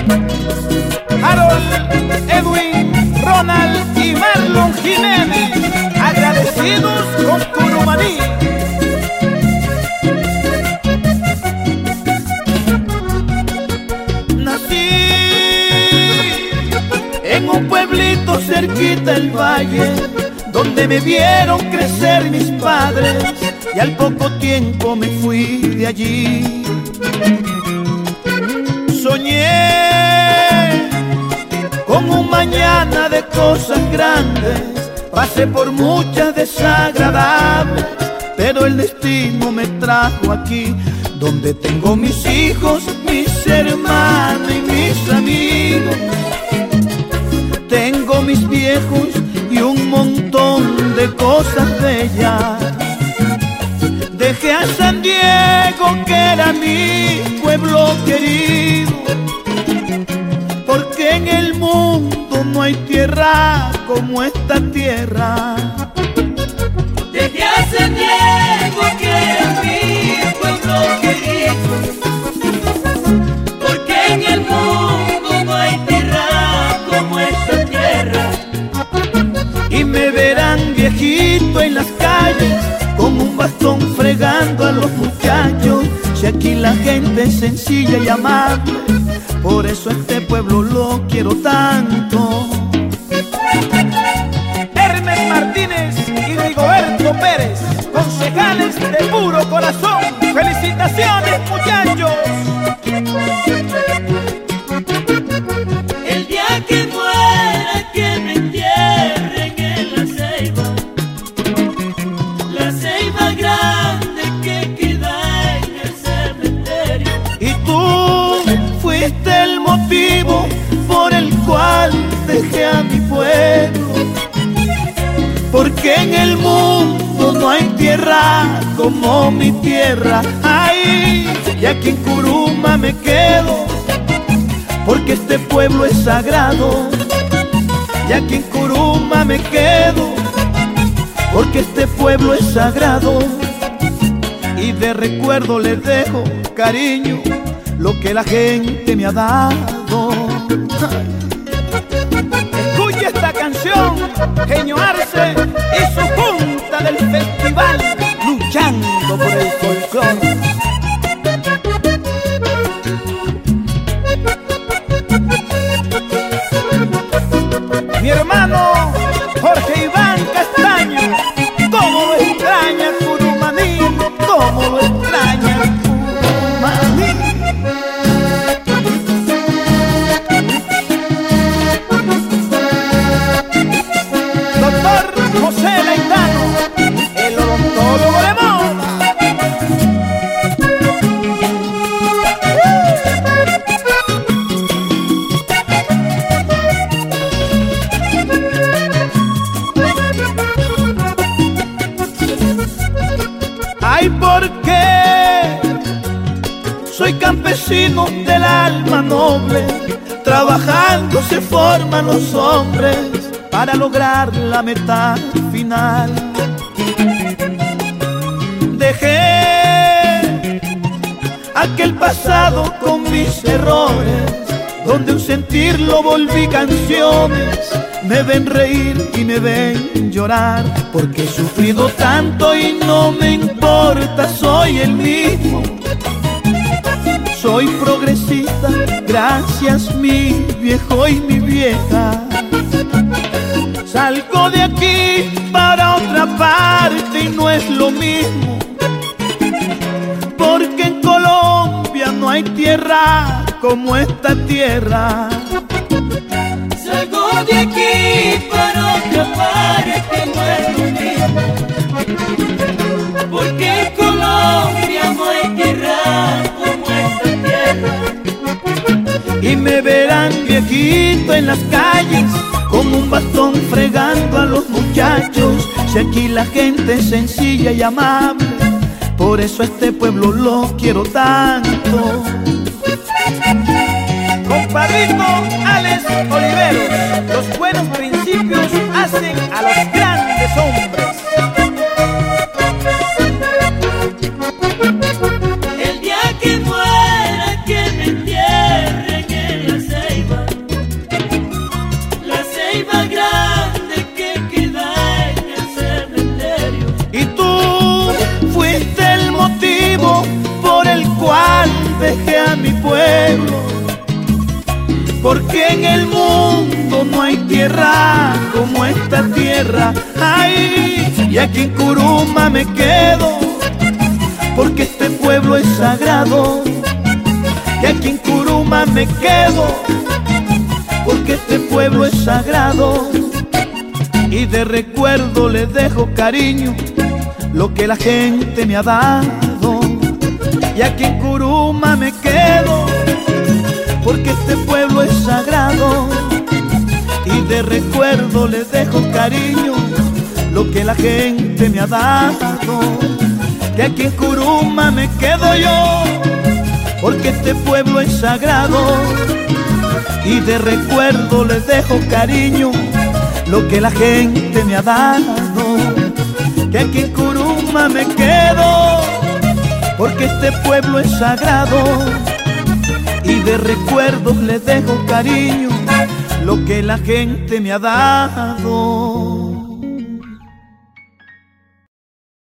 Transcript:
Harold, Edwin, Ronald y Marlon Jiménez, agradecidos con Curumaní. Nací en un pueblito cerquita del valle, donde me vieron crecer mis padres, y al poco tiempo me fui de allí. Soñé con un mañana de cosas grandes, pasé por muchas desagradables, pero el destino me trajo aquí, donde tengo mis hijos, mis hermanos y mis amigos. Tengo mis viejos y un montón de cosas bellas. Dejé a San Diego, que era mi pueblo querido, porque en el mundo no hay tierra como esta tierra. Dejé a San Diego, que era mi pueblo querido, porque en el mundo no hay tierra como esta tierra. Y me verán viejito en las calles, con un bastón fregando a los muchachos. Si aquí la gente es sencilla y amable, por eso este pueblo lo quiero tanto. Hermes Martínez y Rigoberto Pérez, concejales de puro corazón. ¡Felicitaciones, muchachos! El día que muera, que me entierren en la ceiba grande que queda en el cementerio. Y tú fuiste el motivo por el cual dejé a mi pueblo, porque en el mundo no hay tierra como mi tierra. Ay, y aquí en Curuma me quedo, porque este pueblo es sagrado. Y aquí en Curuma me quedo, porque este pueblo es sagrado. Y de recuerdo les dejo, cariño, lo que la gente me ha dado. Escucha esta canción, Genio Arce y su junta del festival, luchando por el folclore. Mi hermano Jorge Iván Castaño, cómo lo extraña Curumaní, cómo lo extraña Curumaní. Doctor José Laitano, el odontólogo de moda. Ay, ¿por qué? Soy campesino del alma noble, trabajando se forman los hombres para lograr la meta final. Dejé aquel pasado con mis errores, donde un sentir lo volví canciones. Me ven reír y me ven llorar, porque he sufrido tanto y no me importa, soy el mismo. Soy progresista, gracias mi viejo y mi vieja. Salgo de aquí para otra parte y no es lo mismo, porque en Colombia no hay tierra como esta tierra. Salgo de aquí para otra parte, no es lo mismo, porque en Colombia no hay tierra como esta tierra. Y me verán viejito en las calles, con un bastón fregando a los muchachos. Si aquí la gente es sencilla y amable, por eso a este pueblo lo quiero tanto. Compadrito Alex Oliveros, los buenos principios hacen a los grandes hombres. El día que muera, que me entierren en la ceiba. dejé a mi pueblo, porque en el mundo no hay tierra como esta tierra. Ay, y aquí en Curuma me quedo, porque este pueblo es sagrado. Y aquí en Curuma me quedo, porque este pueblo es sagrado. Y de recuerdo le dejo cariño lo que la gente me ha dado. Y aquí en Curuma me quedo, porque este pueblo es sagrado. Y de recuerdo le dejo cariño lo que la gente me ha dado. Que aquí en Curuma me quedo yo, porque este pueblo es sagrado. Y de recuerdo le dejo cariño lo que la gente me ha dado. Que aquí en Curuma me quedo, porque este pueblo es sagrado. Y de recuerdos le dejo cariño lo que la gente me ha dado.